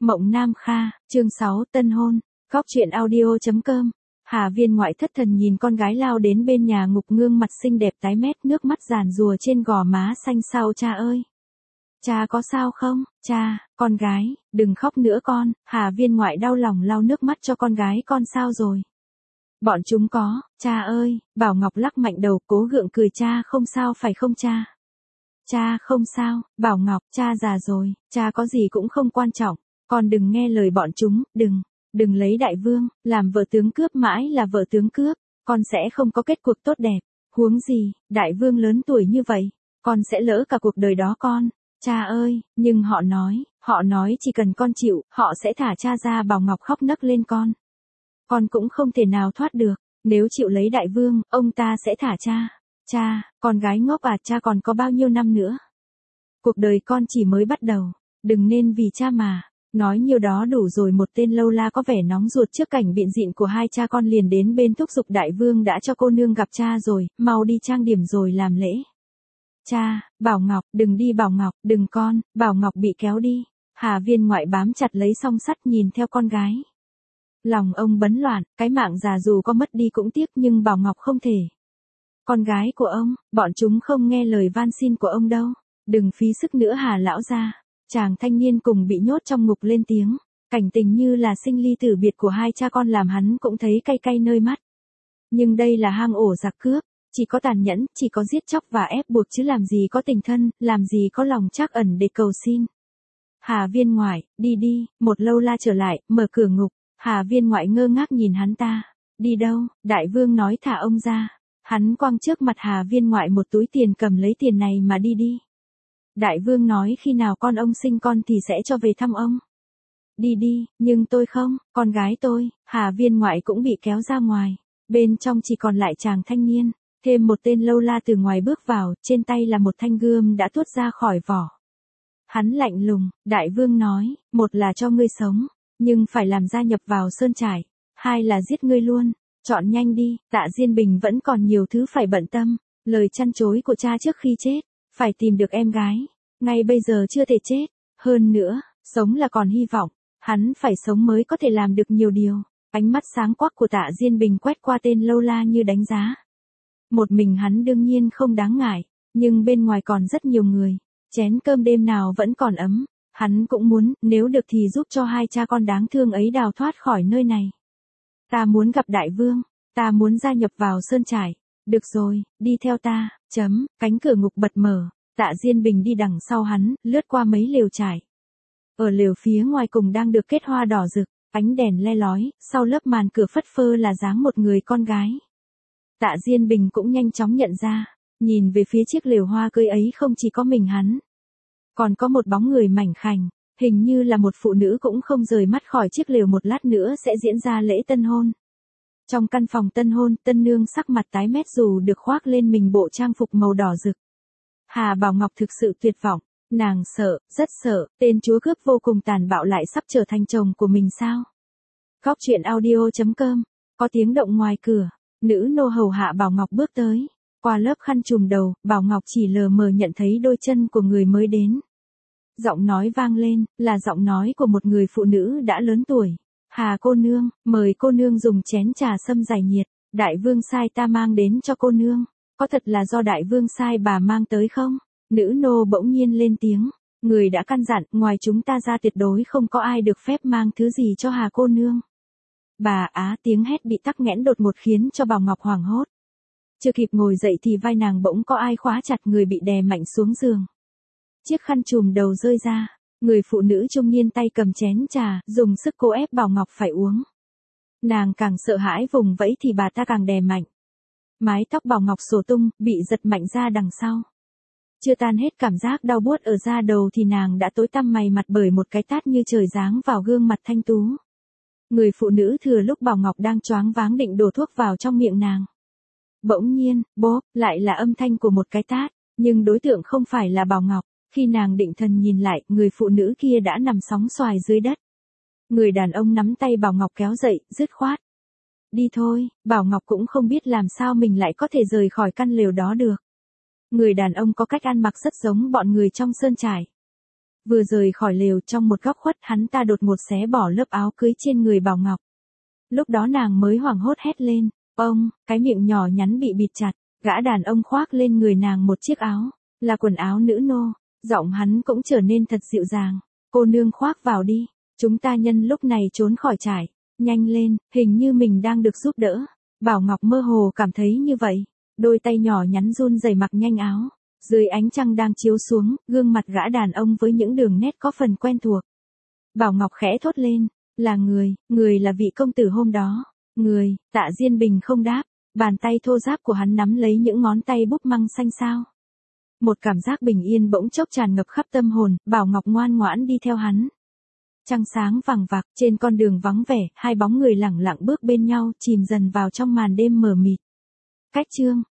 Mộng Nam Kha, chương 6, tân hôn. Góc truyện audio.com. Hà Viên ngoại thất thần nhìn con gái lao đến bên nhà ngục, gương mặt xinh đẹp tái mét, nước mắt giàn rùa trên gò má xanh xao. Cha ơi! Cha có sao không? Cha, con gái, đừng khóc nữa con. Hà Viên ngoại đau lòng lau nước mắt cho con gái. Con sao rồi? Bọn chúng có, cha ơi. Bảo Ngọc lắc mạnh đầu, cố gượng cười. Cha không sao phải không cha? Cha không sao. Bảo Ngọc, cha già rồi, cha có gì cũng không quan trọng. Con đừng nghe lời bọn chúng, đừng lấy Đại Vương làm vợ tướng cướp, mãi là vợ tướng cướp, con sẽ không có kết cuộc tốt đẹp. Huống gì, Đại Vương lớn tuổi như vậy, con sẽ lỡ cả cuộc đời đó con. Cha ơi, nhưng họ nói chỉ cần con chịu, họ sẽ thả cha ra. Bảo Ngọc khóc nấc lên. Con cũng không thể nào thoát được, nếu chịu lấy Đại Vương, ông ta sẽ thả cha. Cha, con gái ngốc à, cha còn có bao nhiêu năm nữa? Cuộc đời con chỉ mới bắt đầu, đừng nên vì cha mà. Nói nhiều đó đủ rồi. Một tên lâu la có vẻ nóng ruột trước cảnh biện diện của hai cha con liền đến bên thúc giục. Đại Vương đã cho cô nương gặp cha rồi, mau đi trang điểm rồi làm lễ. Cha, Bảo Ngọc, đừng đi Bảo Ngọc, đừng con. Bảo Ngọc bị kéo đi. Hà Viên ngoại bám chặt lấy song sắt nhìn theo con gái. Lòng ông bấn loạn, cái mạng già dù có mất đi cũng tiếc, nhưng Bảo Ngọc không thể. Con gái của ông, bọn chúng không nghe lời van xin của ông đâu. Đừng phí sức nữa Hà lão gia. Chàng thanh niên cùng bị nhốt trong ngục lên tiếng. Cảnh tình như là sinh ly tử biệt của hai cha con làm hắn cũng thấy cay cay nơi mắt. Nhưng đây là hang ổ giặc cướp, chỉ có tàn nhẫn, chỉ có giết chóc và ép buộc, chứ làm gì có tình thân, làm gì có lòng trắc ẩn để cầu xin. Hà Viên ngoại, đi đi. Một lâu la trở lại, mở cửa ngục. Hà Viên ngoại ngơ ngác nhìn hắn ta. Đi đâu? Đại Vương nói thả ông ra. Hắn quăng trước mặt Hà Viên ngoại một túi tiền, cầm lấy tiền này mà đi đi. Đại Vương nói khi nào con ông sinh con thì sẽ cho về thăm ông. Đi đi, nhưng tôi không, con gái tôi. Hà Viên ngoại cũng bị kéo ra ngoài. Bên trong chỉ còn lại chàng thanh niên. Thêm một tên lâu la từ ngoài bước vào, trên tay là một thanh gươm đã tuốt ra khỏi vỏ. Hắn lạnh lùng, Đại Vương nói, một là cho ngươi sống, nhưng phải làm gia nhập vào sơn trại. Hai là giết ngươi luôn. Chọn nhanh đi. Tạ Diên Bình vẫn còn nhiều thứ phải bận tâm. Lời chăn chối của cha trước khi chết, phải tìm được em gái. Ngay bây giờ chưa thể chết. Hơn nữa, sống là còn hy vọng. Hắn phải sống mới có thể làm được nhiều điều. Ánh mắt sáng quắc của Tạ Diên Bình quét qua tên lâu la như đánh giá. Một mình hắn đương nhiên không đáng ngại, nhưng bên ngoài còn rất nhiều người. Chén cơm đêm nào vẫn còn ấm. Hắn cũng muốn, nếu được thì giúp cho hai cha con đáng thương ấy đào thoát khỏi nơi này. Ta muốn gặp Đại Vương. Ta muốn gia nhập vào sơn trại. Được rồi, đi theo ta. Cánh cửa ngục bật mở. Tạ Diên Bình đi đằng sau hắn, lướt qua mấy lều trại. Ở lều phía ngoài cùng đang được kết hoa đỏ rực, ánh đèn le lói, sau lớp màn cửa phất phơ là dáng một người con gái. Tạ Diên Bình cũng nhanh chóng nhận ra, nhìn về phía chiếc lều hoa cưới ấy không chỉ có mình hắn. Còn có một bóng người mảnh khảnh, hình như là một phụ nữ cũng không rời mắt khỏi chiếc lều. Một lát nữa sẽ diễn ra lễ tân hôn. Trong căn phòng tân hôn, tân nương sắc mặt tái mét dù được khoác lên mình bộ trang phục màu đỏ rực. Hà Bảo Ngọc thực sự tuyệt vọng, nàng sợ, rất sợ, tên chúa cướp vô cùng tàn bạo lại sắp trở thành chồng của mình sao? Góc truyện audio.com. Có tiếng động ngoài cửa, nữ nô hầu hạ Bảo Ngọc bước tới. Qua lớp khăn trùm đầu, Bảo Ngọc chỉ lờ mờ nhận thấy đôi chân của người mới đến. Giọng nói vang lên, là giọng nói của một người phụ nữ đã lớn tuổi. Hà cô nương, mời cô nương dùng chén trà sâm giải nhiệt. Đại Vương sai ta mang đến cho cô nương. Có thật là do Đại Vương sai bà mang tới không? Nữ nô bỗng nhiên lên tiếng. Người đã căn dặn, ngoài chúng ta ra tuyệt đối không có ai được phép mang thứ gì cho Hà cô nương. Bà á, tiếng hét bị tắc nghẽn đột ngột khiến cho Bảo Ngọc hoảng hốt. Chưa kịp ngồi dậy thì vai nàng bỗng có ai khóa chặt người, bị đè mạnh xuống giường. Chiếc khăn trùm đầu rơi ra. Người phụ nữ trung niên tay cầm chén trà, dùng sức cố ép Bảo Ngọc phải uống. Nàng càng sợ hãi vùng vẫy thì bà ta càng đè mạnh. Mái tóc Bảo Ngọc xổ tung, bị giật mạnh ra đằng sau. Chưa tan hết cảm giác đau buốt ở da đầu thì nàng đã tối tăm mày mặt bởi một cái tát như trời giáng vào gương mặt thanh tú. Người phụ nữ thừa lúc Bảo Ngọc đang choáng váng định đổ thuốc vào trong miệng nàng. Bỗng nhiên, bốp, lại là âm thanh của một cái tát, nhưng đối tượng không phải là Bảo Ngọc. Khi nàng định thần nhìn lại, người phụ nữ kia đã nằm sóng xoài dưới đất. Người đàn ông nắm tay Bảo Ngọc kéo dậy, dứt khoát. Đi thôi. Bảo Ngọc cũng không biết làm sao mình lại có thể rời khỏi căn lều đó được. Người đàn ông có cách ăn mặc rất giống bọn người trong sơn trại. Vừa rời khỏi lều, trong một góc khuất hắn ta đột ngột xé bỏ lớp áo cưới trên người Bảo Ngọc. Lúc đó nàng mới hoảng hốt hét lên, ông, cái miệng nhỏ nhắn bị bịt chặt, gã đàn ông khoác lên người nàng một chiếc áo, là quần áo nữ nô, giọng hắn cũng trở nên thật dịu dàng, cô nương khoác vào đi, chúng ta nhân lúc này trốn khỏi trại, nhanh lên, hình như mình đang được giúp đỡ. Bảo Ngọc mơ hồ cảm thấy như vậy, đôi tay nhỏ nhắn run rẩy mặc nhanh áo, dưới ánh trăng đang chiếu xuống, gương mặt gã đàn ông với những đường nét có phần quen thuộc. Bảo Ngọc khẽ thốt lên, là người là vị công tử hôm đó, người, Tạ Diên Bình không đáp, bàn tay thô ráp của hắn nắm lấy những ngón tay búp măng xanh xao. Một cảm giác bình yên bỗng chốc tràn ngập khắp tâm hồn, Bảo Ngọc ngoan ngoãn đi theo hắn. Trăng sáng vằng vặc, trên con đường vắng vẻ, hai bóng người lẳng lặng bước bên nhau, chìm dần vào trong màn đêm mờ mịt. Cách chương